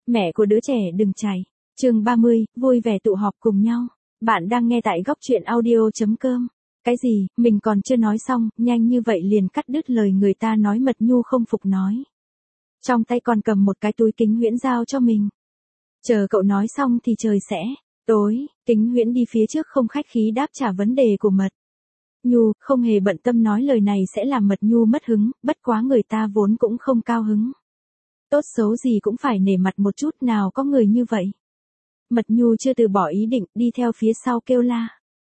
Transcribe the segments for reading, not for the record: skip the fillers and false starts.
Mẹ của đứa trẻ đừng chạy. Chương 30, vui vẻ tụ họp cùng nhau. Bạn đang nghe tại goctruyện audio.com. Cái gì, mình còn chưa nói xong, nhanh như vậy liền cắt đứt lời người ta nói. Mật Nhu không phục nói. Trong tay còn cầm một cái túi. Kính Huyễn giao cho mình. Chờ cậu nói xong thì trời sẽ tối. Kính Huyễn đi phía trước không khách khí đáp trả vấn đề của Mật Nhu, không hề bận tâm nói lời này sẽ làm Mật Nhu mất hứng, bất quá người ta vốn cũng không cao hứng. Tốt xấu gì cũng phải nể mặt một chút, nào có người như vậy. Mật Nhu chưa từ bỏ ý định, đi theo phía sau kêu la.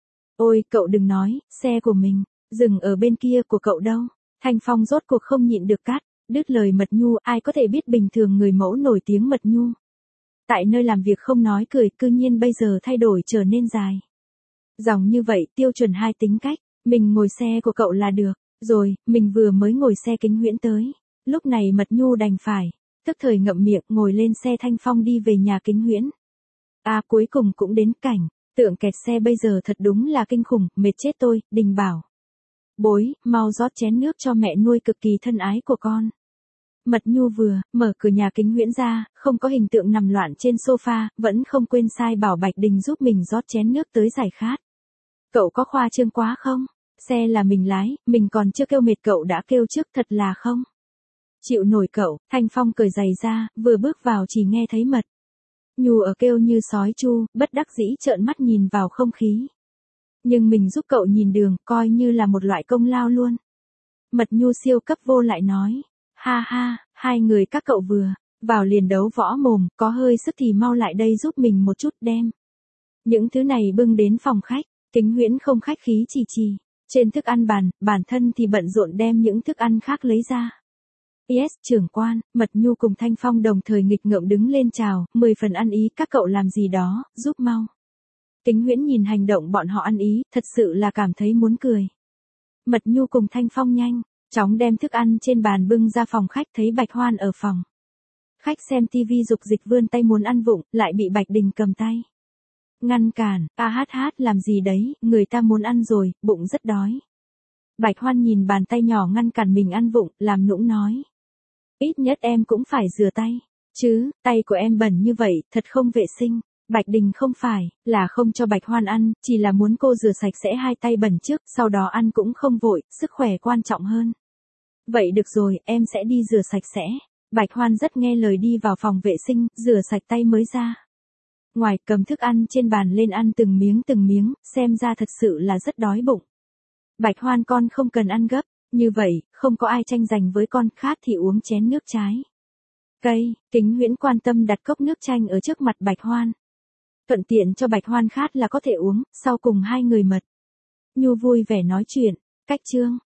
Ôi, cậu đừng nói, xe của mình, dừng ở bên kia, của cậu đâu? Thanh Phong rốt cuộc không nhịn được cắt đứt lời Mật Nhu. Ai có thể biết bình thường người mẫu nổi tiếng Mật Nhu tại nơi làm việc không nói cười, cư nhiên bây giờ thay đổi trở nên dài dòng như vậy, tiêu chuẩn hai tính cách. Mình ngồi xe của cậu là được rồi, mình vừa mới ngồi xe Kính Huyễn tới. Lúc này Mật Nhu đành phải tức thời ngậm miệng ngồi lên xe Thanh Phong đi về nhà Kính Huyễn. À, cuối cùng cũng đến cảnh tượng kẹt xe bây giờ thật đúng là kinh khủng, mệt chết tôi. Đình bảo bối, mau rót chén nước cho mẹ nuôi cực kỳ thân ái của con. Mật Nhu vừa mở cửa nhà Kính Huyễn ra, không có hình tượng nằm loạn trên sofa, vẫn không quên sai bảo Bạch Đình giúp mình rót chén nước tới giải khát. Cậu có khoa trương quá không? Xe là mình lái, mình còn chưa kêu mệt cậu đã kêu trước, thật là không chịu nổi cậu. Thanh Phong cởi giày ra, vừa bước vào chỉ nghe thấy Mật Nhu ở kêu như sói chu, bất đắc dĩ trợn mắt nhìn vào không khí. Nhưng mình giúp cậu nhìn đường, coi như là một loại công lao luôn. Mật Nhu siêu cấp vô lại nói. Ha ha, hai người các cậu vừa vào liền đấu võ mồm, có hơi sức thì mau lại đây giúp mình một chút, đem những thứ này bưng đến phòng khách. Kính Huyễn không khách khí chỉ trên thức ăn bàn, bản thân thì bận rộn đem những thức ăn khác lấy ra. Yes, trưởng quan. Mật Nhu cùng Thanh Phong đồng thời nghịch ngợm đứng lên chào, 10 phần ăn ý. Các cậu làm gì đó, giúp mau. Kính Huyễn nhìn hành động bọn họ ăn ý, thật sự là cảm thấy muốn cười. Mật Nhu cùng Thanh Phong nhanh chóng đem thức ăn trên bàn bưng ra phòng khách, thấy Bạch Hoan ở phòng khách xem tivi dục dịch vươn tay muốn ăn vụng, lại bị Bạch Đình cầm tay ngăn cản. Hát làm gì đấy, người ta muốn ăn rồi, bụng rất đói. Bạch Hoan nhìn bàn tay nhỏ ngăn cản mình ăn vụng, làm nũng nói. Ít nhất em cũng phải rửa tay chứ, tay của em bẩn như vậy, thật không vệ sinh. Bạch Đình không phải là không cho Bạch Hoan ăn, chỉ là muốn cô rửa sạch sẽ hai tay bẩn trước, sau đó ăn cũng không vội, sức khỏe quan trọng hơn. Vậy được rồi, em sẽ đi rửa sạch sẽ. Bạch Hoan rất nghe lời đi vào phòng vệ sinh, rửa sạch tay mới ra ngoài, cầm thức ăn trên bàn lên ăn từng miếng, xem ra thật sự là rất đói bụng. Bạch Hoan con không cần ăn gấp như vậy, không có ai tranh giành với con, khát thì uống chén nước trái cây. Kính Huyễn quan tâm đặt cốc nước chanh ở trước mặt Bạch Hoan, thuận tiện cho Bạch Hoan khát là có thể uống. Sau cùng hai người Mật Nhu vui vẻ nói chuyện. Cách chương